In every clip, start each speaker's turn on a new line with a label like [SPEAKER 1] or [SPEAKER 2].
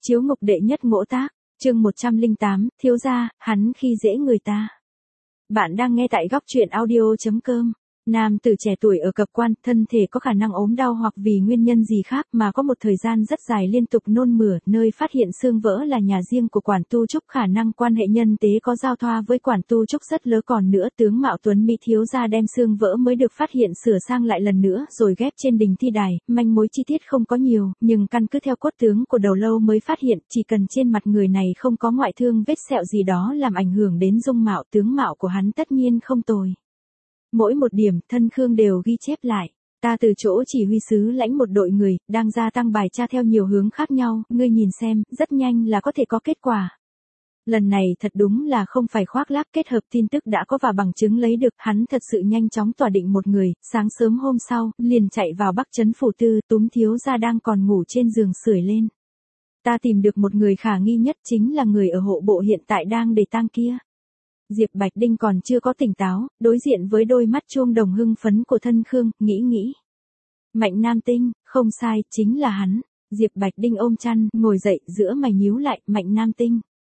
[SPEAKER 1] Chiếu ngục đệ nhất ngỗ tác, chương 108, thiếu gia, hắn khi dễ người ta. Bạn đang nghe tại góc truyện audio.com. Nam tử trẻ tuổi ở cập quan, thân thể có khả năng ốm đau hoặc vì nguyên nhân gì khác mà có một thời gian rất dài liên tục nôn mửa, nơi phát hiện xương vỡ là nhà riêng của quản tu trúc, khả năng quan hệ nhân tế có giao thoa với quản tu trúc rất lớn. Còn nữa, tướng mạo tuấn mỹ thiếu gia đem xương vỡ mới được phát hiện sửa sang lại lần nữa rồi ghép trên đình thi đài, manh mối chi tiết không có nhiều, nhưng căn cứ theo cốt tướng của đầu lâu mới phát hiện, chỉ cần trên mặt người này không có ngoại thương vết sẹo gì đó làm ảnh hưởng đến dung mạo, tướng mạo của hắn tất nhiên không tồi. Mỗi một điểm, Thân Khương đều ghi chép lại. Ta từ chỗ chỉ huy sứ lãnh một đội người, đang gia tăng bài tra theo nhiều hướng khác nhau, ngươi nhìn xem, rất nhanh là có thể có kết quả. Lần này thật đúng là không phải khoác lác, kết hợp tin tức đã có và bằng chứng lấy được, hắn thật sự nhanh chóng tỏa định một người, sáng sớm hôm sau, liền chạy vào Bắc Trấn phủ tư, túm thiếu gia đang còn ngủ trên giường sưởi lên. Ta tìm được một người khả nghi nhất, chính là người ở hộ bộ hiện tại đang để tang kia. Diệp Bạch Đinh còn chưa có tỉnh táo, đối diện với đôi mắt chuông đồng hưng phấn của Thân Khương, nghĩ. Mạnh Nam Tinh, không sai, chính là hắn. Diệp Bạch Đinh ôm chăn, ngồi dậy, giữa mày nhíu lại, Mạnh Nam Tinh.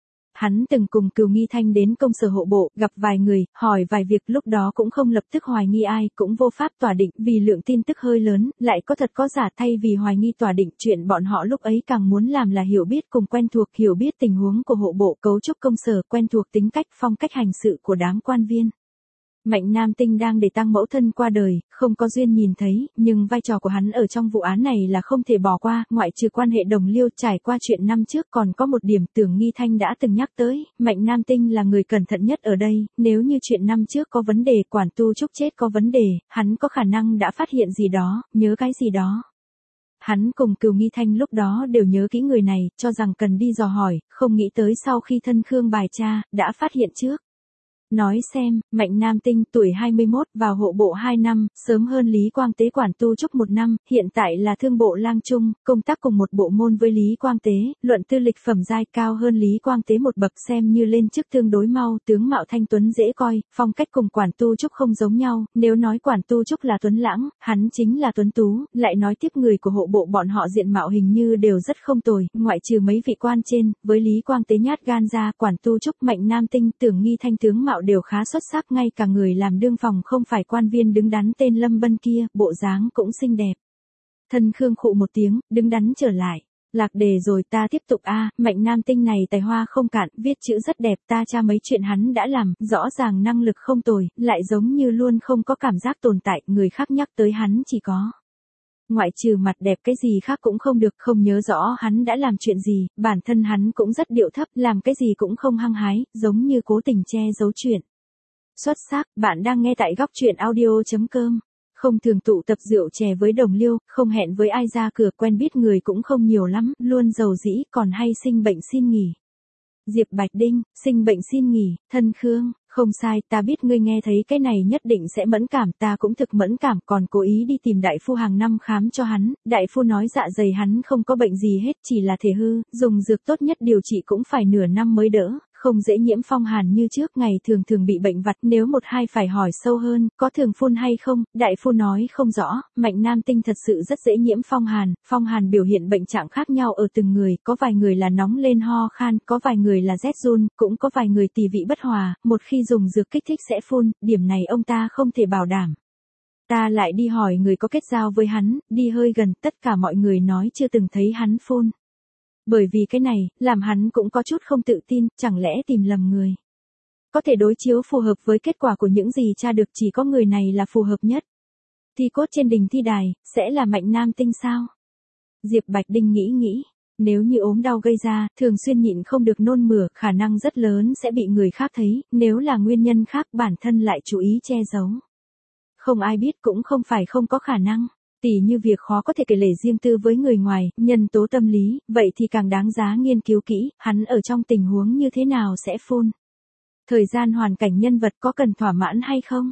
[SPEAKER 1] Hắn từng cùng Cửu Nghi Thanh đến công sở hộ bộ, gặp vài người, hỏi vài việc, lúc đó cũng không lập tức hoài nghi ai, cũng vô pháp tỏa định, vì lượng tin tức hơi lớn, lại có thật có giả, thay vì hoài nghi tỏa định, chuyện bọn họ lúc ấy càng muốn làm là hiểu biết cùng quen thuộc, hiểu biết tình huống của hộ bộ, cấu trúc công sở, quen thuộc tính cách, phong cách hành sự của đám quan viên. Mạnh Nam Tinh đang để tang mẫu thân qua đời, không có duyên nhìn thấy, nhưng vai trò của hắn ở trong vụ án này là không thể bỏ qua, ngoại trừ quan hệ đồng liêu trải qua chuyện năm trước còn có một điểm Tưởng Nghi Thanh đã từng nhắc tới, Mạnh Nam Tinh là người cẩn thận nhất ở đây, nếu như chuyện năm trước có vấn đề, quản tu trúc chết có vấn đề, hắn có khả năng đã phát hiện gì đó, nhớ cái gì đó. Hắn cùng Cửu Nghi Thanh lúc đó đều nhớ kỹ người này, cho rằng cần đi dò hỏi, không nghĩ tới sau khi Thân Khương bài tra, đã phát hiện trước. Nói xem, Mạnh Nam Tinh tuổi 21, vào hộ bộ 2 năm, sớm hơn Lý Quang Tế quản tu trúc 1 năm, hiện tại là thương bộ lang trung, công tác cùng một bộ môn với Lý Quang Tế, luận tư lịch phẩm giai cao hơn Lý Quang Tế một bậc, xem như lên chức tương đối mau, tướng mạo thanh tuấn dễ coi, phong cách cùng quản tu trúc không giống nhau, nếu nói quản tu trúc là tuấn lãng, hắn chính là tuấn tú, lại nói tiếp người của hộ bộ bọn họ diện mạo hình như đều rất không tồi, ngoại trừ mấy vị quan trên, với Lý Quang Tế nhát gan ra, quản tu trúc, Mạnh Nam Tinh, Tưởng Nghi Thanh tướng mạo đều khá xuất sắc, ngay cả người làm đương phòng không phải quan viên đứng đắn tên Lâm Bân kia, bộ dáng cũng xinh đẹp. Thân Khương khụ một tiếng, đứng đắn trở lại. Lạc đề rồi, ta tiếp tục a. Mạnh Nam Tinh này tài hoa không cạn, viết chữ rất đẹp, ta tra mấy chuyện hắn đã làm, rõ ràng năng lực không tồi, lại giống như luôn không có cảm giác tồn tại, người khác nhắc tới hắn chỉ có. Ngoại trừ mặt đẹp cái gì khác cũng không được, không nhớ rõ hắn đã làm chuyện gì, bản thân hắn cũng rất điệu thấp, làm cái gì cũng không hăng hái, giống như cố tình che giấu chuyện. Xuất sắc, bạn đang nghe tại góc truyện audio.com. Không thường tụ tập rượu chè với đồng liêu, không hẹn với ai ra cửa, quen biết người cũng không nhiều lắm, luôn giàu dĩ, còn hay sinh bệnh xin nghỉ. Diệp Bạch Đinh, sinh bệnh xin nghỉ, Thân Khương, không sai, ta biết ngươi nghe thấy cái này nhất định sẽ mẫn cảm, ta cũng thực mẫn cảm, còn cố ý đi tìm đại phu hàng năm khám cho hắn, đại phu nói dạ dày hắn không có bệnh gì hết, chỉ là thể hư, dùng dược tốt nhất điều trị cũng phải nửa năm mới đỡ, không dễ nhiễm phong hàn như trước, ngày thường bị bệnh vặt, nếu một hai phải hỏi sâu hơn, có thường phun hay không, đại phu nói không rõ, Mạnh Nam Tinh thật sự rất dễ nhiễm phong hàn biểu hiện bệnh trạng khác nhau ở từng người, có vài người là nóng lên ho khan, có vài người là rét run, cũng có vài người tỳ vị bất hòa, một khi dùng dược kích thích sẽ phun, điểm này ông ta không thể bảo đảm. Ta lại đi hỏi người có kết giao với hắn, đi hơi gần, tất cả mọi người nói chưa từng thấy hắn phun. Bởi vì cái này, làm hắn cũng có chút không tự tin, chẳng lẽ tìm lầm người. Có thể đối chiếu phù hợp với kết quả của những gì tra được, chỉ có người này là phù hợp nhất. Thi cốt trên đình thi đài, sẽ là Mạnh Nam Tinh sao? Diệp Bạch Đinh nghĩ, nếu như ốm đau gây ra, thường xuyên nhịn không được nôn mửa, khả năng rất lớn sẽ bị người khác thấy, nếu là nguyên nhân khác bản thân lại chú ý che giấu. Không ai biết cũng không phải không có khả năng. Tỉ như việc khó có thể kể lể riêng tư với người ngoài, nhân tố tâm lý, vậy thì càng đáng giá nghiên cứu kỹ, hắn ở trong tình huống như thế nào sẽ phun. Thời gian hoàn cảnh nhân vật có cần thỏa mãn hay không?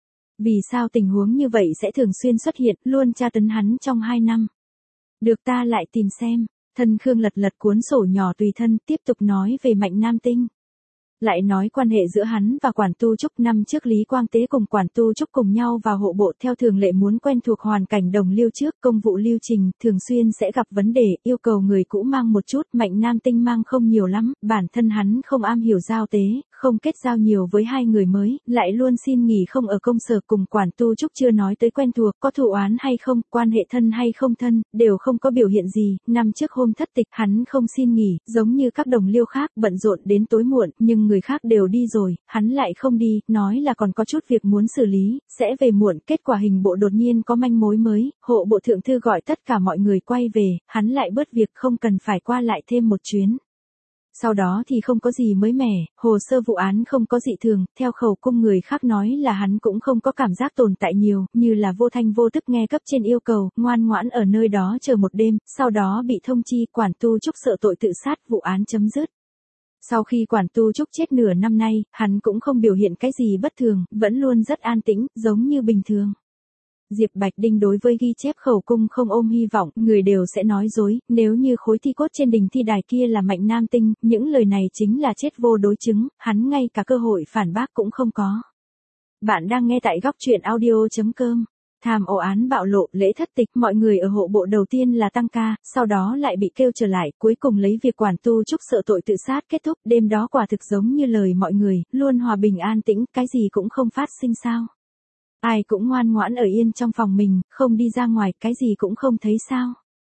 [SPEAKER 1] Vì sao tình huống như vậy sẽ thường xuyên xuất hiện, luôn tra tấn hắn trong 2 năm? Được, ta lại tìm xem. Thân Khương lật cuốn sổ nhỏ tùy thân, tiếp tục nói về Mạnh Nam Tinh. Lại nói quan hệ giữa hắn và Quản Tu Trúc, năm trước Lý Quang Tế cùng Quản Tu Trúc cùng nhau vào hộ bộ theo thường lệ muốn quen thuộc hoàn cảnh đồng liêu trước công vụ lưu trình, thường xuyên sẽ gặp vấn đề, yêu cầu người cũ mang một chút, Mạnh Nam Tinh mang không nhiều lắm, bản thân hắn không am hiểu giao tế, không kết giao nhiều với hai người mới, lại luôn xin nghỉ không ở công sở cùng Quản Tu Trúc chưa nói tới quen thuộc, có thù oán hay không, quan hệ thân hay không thân, đều không có biểu hiện gì, năm trước hôm thất tịch hắn không xin nghỉ, giống như các đồng liêu khác, bận rộn đến tối muộn, nhưng người khác đều đi rồi, hắn lại không đi, nói là còn có chút việc muốn xử lý, sẽ về muộn, kết quả hình bộ đột nhiên có manh mối mới, hộ bộ thượng thư gọi tất cả mọi người quay về, hắn lại bớt việc không cần phải qua lại thêm một chuyến. Sau đó thì không có gì mới mẻ, hồ sơ vụ án không có dị thường, theo khẩu cung người khác nói là hắn cũng không có cảm giác tồn tại nhiều, như là vô thanh vô tức nghe cấp trên yêu cầu, ngoan ngoãn ở nơi đó chờ một đêm, sau đó bị thông chi Quản Tu Trúc sợ tội tự sát, vụ án chấm dứt. Sau khi Quản Tu Trúc chết nửa năm nay, hắn cũng không biểu hiện cái gì bất thường, vẫn luôn rất an tĩnh, giống như bình thường. Diệp Bạch Đinh đối với ghi chép khẩu cung không ôm hy vọng, người đều sẽ nói dối, nếu như khối thi cốt trên đỉnh thi đài kia là Mạnh Nam Tinh, những lời này chính là chết vô đối chứng, hắn ngay cả cơ hội phản bác cũng không có. Bạn đang nghe tại góc truyện audio.com. Tham ô án bạo lộ, lễ thất tịch, mọi người ở hộ bộ đầu tiên là tăng ca, sau đó lại bị kêu trở lại, cuối cùng lấy việc Quản Tu Trúc sợ tội tự sát kết thúc, đêm đó quả thực giống như lời mọi người, luôn hòa bình an tĩnh, cái gì cũng không phát sinh sao. Ai cũng ngoan ngoãn ở yên trong phòng mình, không đi ra ngoài, cái gì cũng không thấy sao.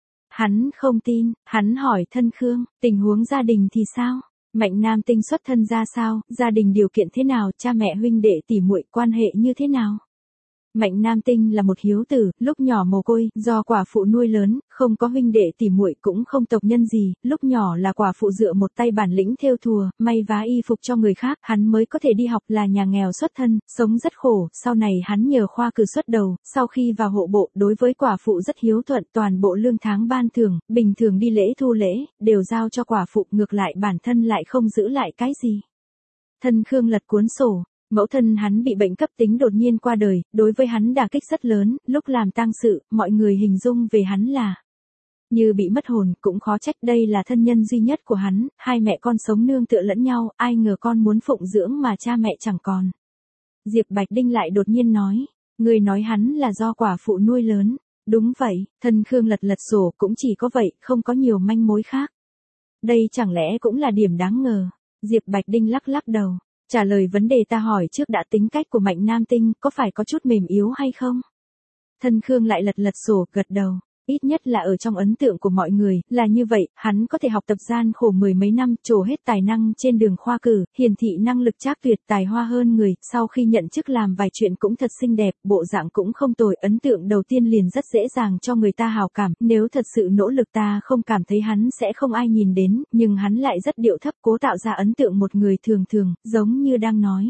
[SPEAKER 1] Hắn không tin, hắn hỏi Thân Khương, tình huống gia đình thì sao? Mạnh Nam Tinh xuất thân ra sao, gia đình điều kiện thế nào, cha mẹ huynh đệ tỷ muội quan hệ như thế nào? Mạnh Nam Tinh là một hiếu tử, lúc nhỏ mồ côi, do quả phụ nuôi lớn, không có huynh đệ tỷ muội cũng không tộc nhân gì, lúc nhỏ là quả phụ dựa một tay bản lĩnh thêu thùa, may vá y phục cho người khác, hắn mới có thể đi học, là nhà nghèo xuất thân, sống rất khổ, sau này hắn nhờ khoa cử xuất đầu, sau khi vào hộ bộ, đối với quả phụ rất hiếu thuận, toàn bộ lương tháng ban thưởng, bình thường đi lễ thu lễ, đều giao cho quả phụ, ngược lại bản thân lại không giữ lại cái gì. Thân Khương lật cuốn sổ. Mẫu thân hắn bị bệnh cấp tính đột nhiên qua đời, đối với hắn đả kích rất lớn, lúc làm tang sự, mọi người hình dung về hắn là như bị mất hồn, cũng khó trách, đây là thân nhân duy nhất của hắn, hai mẹ con sống nương tựa lẫn nhau, ai ngờ con muốn phụng dưỡng mà cha mẹ chẳng còn. Diệp Bạch Đinh lại đột nhiên nói, người nói hắn là do quả phụ nuôi lớn, đúng vậy, Thân Khương lật sổ, cũng chỉ có vậy, không có nhiều manh mối khác. Đây chẳng lẽ cũng là điểm đáng ngờ, Diệp Bạch Đinh lắc đầu. Trả lời vấn đề ta hỏi trước đã, tính cách của Mạnh Nam Tinh, có phải có chút mềm yếu hay không? Thân Khương lại lật sổ, gật đầu. Ít nhất là ở trong ấn tượng của mọi người, là như vậy, hắn có thể học tập gian khổ mười mấy năm, trổ hết tài năng trên đường khoa cử, hiển thị năng lực trác tuyệt, tài hoa hơn người, sau khi nhận chức làm vài chuyện cũng thật xinh đẹp, bộ dạng cũng không tồi, ấn tượng đầu tiên liền rất dễ dàng cho người ta hào cảm, nếu thật sự nỗ lực ta không cảm thấy hắn sẽ không ai nhìn đến, nhưng hắn lại rất điệu thấp, cố tạo ra ấn tượng một người thường thường, giống như đang nói.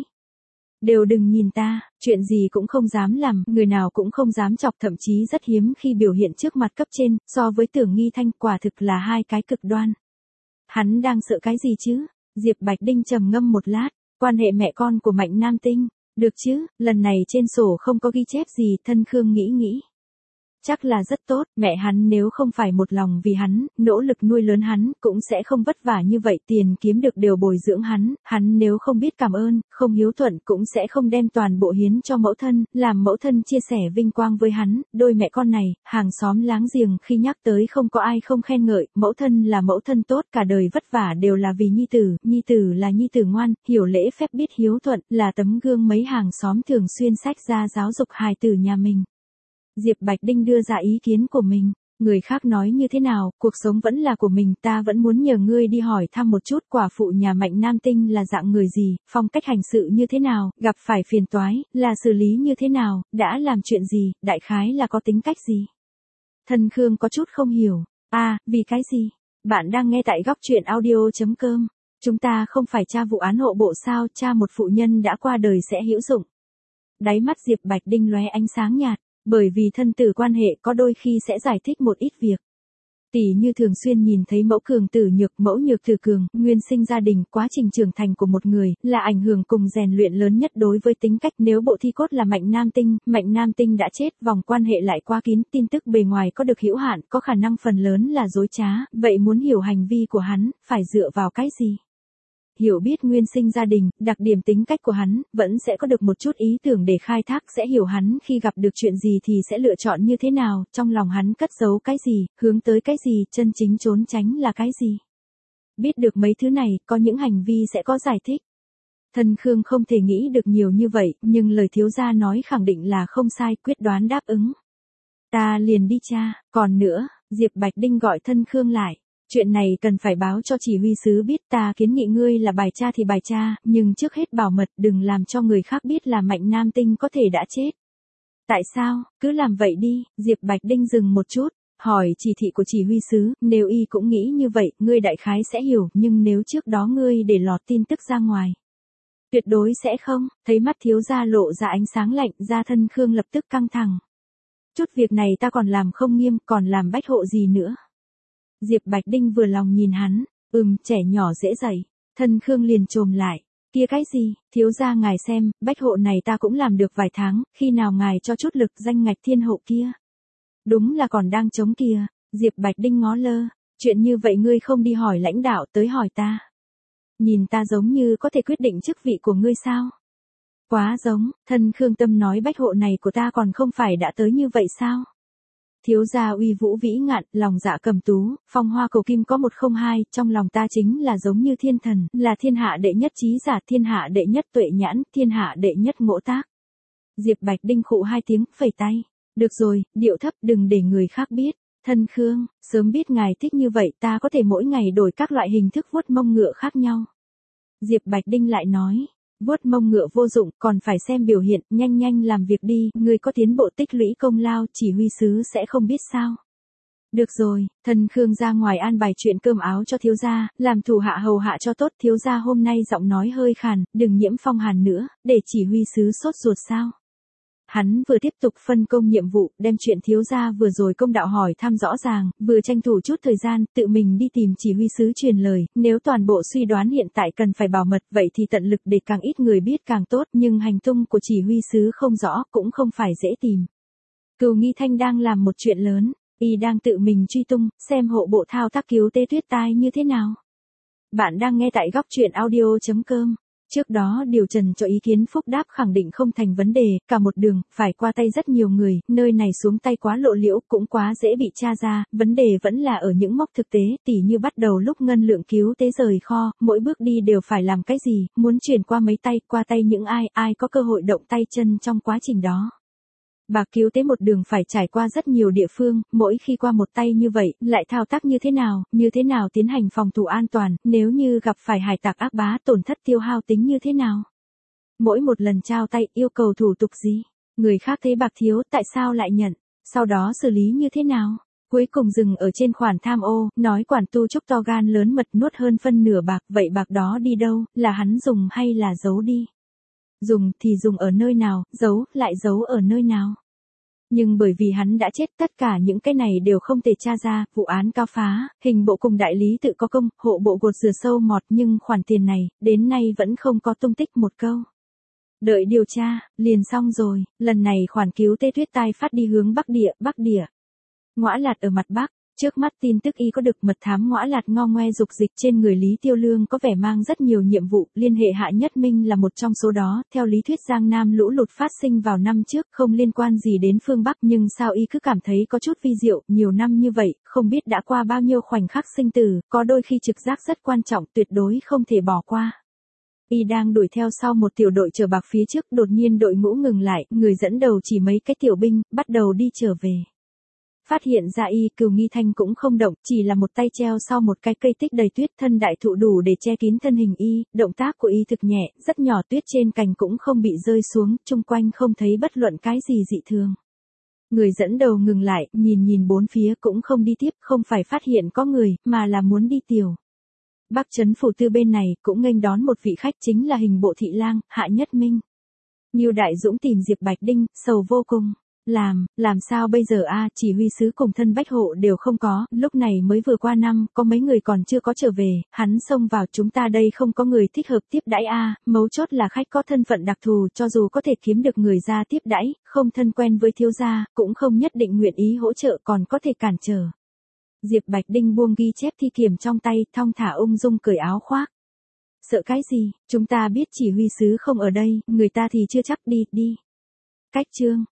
[SPEAKER 1] Đều đừng nhìn ta, chuyện gì cũng không dám làm, người nào cũng không dám chọc, thậm chí rất hiếm khi biểu hiện trước mặt cấp trên, so với Tưởng Nghi Thanh quả thực là hai cái cực đoan. Hắn đang sợ cái gì chứ? Diệp Bạch Đinh trầm ngâm một lát, quan hệ mẹ con của Mạnh Nam Tinh, được chứ, lần này trên sổ không có ghi chép gì, Thân Khương nghĩ. Chắc là rất tốt, mẹ hắn nếu không phải một lòng vì hắn, nỗ lực nuôi lớn hắn, cũng sẽ không vất vả như vậy, tiền kiếm được đều bồi dưỡng hắn nếu không biết cảm ơn, không hiếu thuận cũng sẽ không đem toàn bộ hiến cho mẫu thân, làm mẫu thân chia sẻ vinh quang với hắn, đôi mẹ con này, hàng xóm láng giềng khi nhắc tới không có ai không khen ngợi, mẫu thân là mẫu thân tốt, cả đời vất vả đều là vì nhi tử là nhi tử ngoan, hiểu lễ phép biết hiếu thuận, là tấm gương mấy hàng xóm thường xuyên sách ra giáo dục hài tử nhà mình. Diệp Bạch Đinh đưa ra ý kiến của mình, người khác nói như thế nào, cuộc sống vẫn là của mình, ta vẫn muốn nhờ ngươi đi hỏi thăm một chút quả phụ nhà Mạnh Nam Tinh là dạng người gì, phong cách hành sự như thế nào, gặp phải phiền toái, là xử lý như thế nào, đã làm chuyện gì, đại khái là có tính cách gì. Thân Khương có chút không hiểu, vì cái gì? Bạn đang nghe tại góc truyện audio.com, chúng ta không phải tra vụ án hộ bộ sao, tra một phụ nhân đã qua đời sẽ hữu dụng. Đáy mắt Diệp Bạch Đinh lóe ánh sáng nhạt. Bởi vì thân tử quan hệ có đôi khi sẽ giải thích một ít việc. Tỷ như thường xuyên nhìn thấy mẫu cường tử nhược, mẫu nhược tử cường, nguyên sinh gia đình, quá trình trưởng thành của một người, là ảnh hưởng cùng rèn luyện lớn nhất đối với tính cách. Nếu bộ thi cốt là Mạnh Nam Tinh đã chết, vòng quan hệ lại quá kín, tin tức bề ngoài có được hữu hạn, có khả năng phần lớn là dối trá, vậy muốn hiểu hành vi của hắn, phải dựa vào cái gì? hiểu biết nguyên sinh gia đình, đặc điểm tính cách của hắn, vẫn sẽ có được một chút ý tưởng để khai thác, sẽ hiểu hắn khi gặp được chuyện gì thì sẽ lựa chọn như thế nào, trong lòng hắn cất giấu cái gì, hướng tới cái gì, chân chính trốn tránh là cái gì. Biết được mấy thứ này, có những hành vi sẽ có giải thích. Thân Khương không thể nghĩ được nhiều như vậy, nhưng lời thiếu gia nói khẳng định là không sai, quyết đoán đáp ứng. Ta liền đi cha, còn nữa, Diệp Bạch Đinh gọi Thân Khương lại. Chuyện này cần phải báo cho chỉ huy sứ biết, ta kiến nghị ngươi là bài cha thì bài cha, nhưng trước hết bảo mật, đừng làm cho người khác biết là Mạnh Nam Tinh có thể đã chết. Tại sao, cứ làm vậy đi, Diệp Bạch Đinh dừng một chút, hỏi chỉ thị của chỉ huy sứ, nếu y cũng nghĩ như vậy, ngươi đại khái sẽ hiểu, nhưng nếu trước đó ngươi để lọt tin tức ra ngoài. Tuyệt đối sẽ không, thấy mắt thiếu gia lộ ra ánh sáng lạnh, ra Thân Khương lập tức căng thẳng. Chút việc này ta còn làm không nghiêm, còn làm bách hộ gì nữa. Diệp Bạch Đinh vừa lòng nhìn hắn, trẻ nhỏ dễ dạy, Thân Khương liền trồm lại, kia cái gì, thiếu gia ngài xem, bách hộ này ta cũng làm được vài tháng, khi nào ngài cho chút lực danh ngạch thiên hộ kia. Đúng là còn đang chống kìa, Diệp Bạch Đinh ngó lơ, chuyện như vậy ngươi không đi hỏi lãnh đạo tới hỏi ta. Nhìn ta giống như có thể quyết định chức vị của ngươi sao? Quá giống, Thân Khương tâm nói bách hộ này của ta còn không phải đã tới như vậy sao? Thiếu gia uy vũ vĩ ngạn, lòng dạ cầm tú, phong hoa cầu kim có 102, trong lòng ta chính là giống như thiên thần, là thiên hạ đệ nhất trí giả, thiên hạ đệ nhất tuệ nhãn, thiên hạ đệ nhất ngỗ tác. Diệp Bạch Đinh khụ hai tiếng, phẩy tay. Được rồi, điệu thấp, đừng để người khác biết. Thân Khương, sớm biết ngài thích như vậy, ta có thể mỗi ngày đổi các loại hình thức vuốt mông ngựa khác nhau. Diệp Bạch Đinh lại nói, vuốt mông ngựa vô dụng, còn phải xem biểu hiện, nhanh nhanh làm việc đi, người có tiến bộ tích lũy công lao, chỉ huy sứ sẽ không biết sao. Được rồi, Thân Khương ra ngoài an bài chuyện cơm áo cho thiếu gia, làm thủ hạ hầu hạ cho tốt, thiếu gia hôm nay giọng nói hơi khàn, đừng nhiễm phong hàn nữa, để chỉ huy sứ sốt ruột sao. Hắn vừa tiếp tục phân công nhiệm vụ, đem chuyện thiếu gia vừa rồi công đạo hỏi thăm rõ ràng, vừa tranh thủ chút thời gian, tự mình đi tìm chỉ huy sứ truyền lời, nếu toàn bộ suy đoán hiện tại cần phải bảo mật, vậy thì tận lực để càng ít người biết càng tốt, nhưng hành tung của chỉ huy sứ không rõ, cũng không phải dễ tìm. Cửu Nghi Thanh đang làm một chuyện lớn, y đang tự mình truy tung, xem hộ bộ thao tác cứu Tế Tuyết Tai như thế nào. Bạn đang nghe tại góc truyện audio.com. Trước đó điều trần cho ý kiến phúc đáp khẳng định không thành vấn đề, cả một đường, phải qua tay rất nhiều người, nơi này xuống tay quá lộ liễu, cũng quá dễ bị tra ra, vấn đề vẫn là ở những mốc thực tế, tỉ như bắt đầu lúc ngân lượng cứu tế rời kho, mỗi bước đi đều phải làm cái gì, muốn chuyển qua mấy tay, qua tay những ai có cơ hội động tay chân trong quá trình đó. Bạc cứu tế một đường phải trải qua rất nhiều địa phương, mỗi khi qua một tay như vậy, lại thao tác như thế nào tiến hành phòng thủ an toàn, nếu như gặp phải hải tặc ác bá tổn thất tiêu hao tính như thế nào. Mỗi một lần trao tay yêu cầu thủ tục gì, người khác thấy bạc thiếu tại sao lại nhận, sau đó xử lý như thế nào. Cuối cùng dừng ở trên khoản tham ô, nói quản tu trúc to gan lớn mật nuốt hơn phân nửa bạc, vậy bạc đó đi đâu, là hắn dùng hay là giấu đi. Dùng thì dùng ở nơi nào, giấu lại giấu ở nơi nào. Nhưng bởi vì hắn đã chết, tất cả những cái này đều không thể tra ra, vụ án cao phá, hình bộ cùng đại lý tự có công, hộ bộ gột rửa sâu mọt, nhưng khoản tiền này, đến nay vẫn không có tung tích một câu. Đợi điều tra, liền xong rồi, lần này khoản cứu Tế Tuyết Tai phát đi hướng Bắc địa. Ngõa Lạt ở mặt Bắc. Trước mắt tin tức y có được mật thám Ngõa Lạt ngo ngoe dục dịch trên người Lý Tiêu Lương có vẻ mang rất nhiều nhiệm vụ, liên hệ Hạ Nhất Minh là một trong số đó, theo lý thuyết Giang Nam lũ lụt phát sinh vào năm trước, không liên quan gì đến phương Bắc, nhưng sao y cứ cảm thấy có chút vi diệu, nhiều năm như vậy, không biết đã qua bao nhiêu khoảnh khắc sinh tử, có đôi khi trực giác rất quan trọng, tuyệt đối không thể bỏ qua. Y đang đuổi theo sau một tiểu đội chở bạc phía trước, đột nhiên đội ngũ ngừng lại, người dẫn đầu chỉ mấy cái tiểu binh, bắt đầu đi trở về. Phát hiện ra y, Cửu Nghi Thanh cũng không động, chỉ là một tay treo sau một cái cây tích đầy tuyết, thân đại thụ đủ để che kín thân hình y, động tác của y thực nhẹ, rất nhỏ, tuyết trên cành cũng không bị rơi xuống, chung quanh không thấy bất luận cái gì dị thường. Người dẫn đầu ngừng lại, nhìn bốn phía cũng không đi tiếp, không phải phát hiện có người, mà là muốn đi tiểu. Bắc trấn phủ tư bên này cũng nghênh đón một vị khách, chính là hình bộ thị lang, Hạ Nhất Minh. Ngưu Đại Dũng tìm Diệp Bạch Đinh, sầu vô cùng. Làm sao bây giờ a, chỉ huy sứ cùng thân bách hộ đều không có, lúc này mới vừa qua năm, có mấy người còn chưa có trở về, hắn xông vào, chúng ta đây không có người thích hợp tiếp đãi a, mấu chốt là khách có thân phận đặc thù, cho dù có thể kiếm được người ra tiếp đãi, không thân quen với thiếu gia, cũng không nhất định nguyện ý hỗ trợ, còn có thể cản trở. Diệp Bạch Đinh buông ghi chép thi kiểm trong tay, thong thả ung dung cởi áo khoác. Sợ cái gì, chúng ta biết chỉ huy sứ không ở đây, người ta thì chưa chắc đi. Cách chương.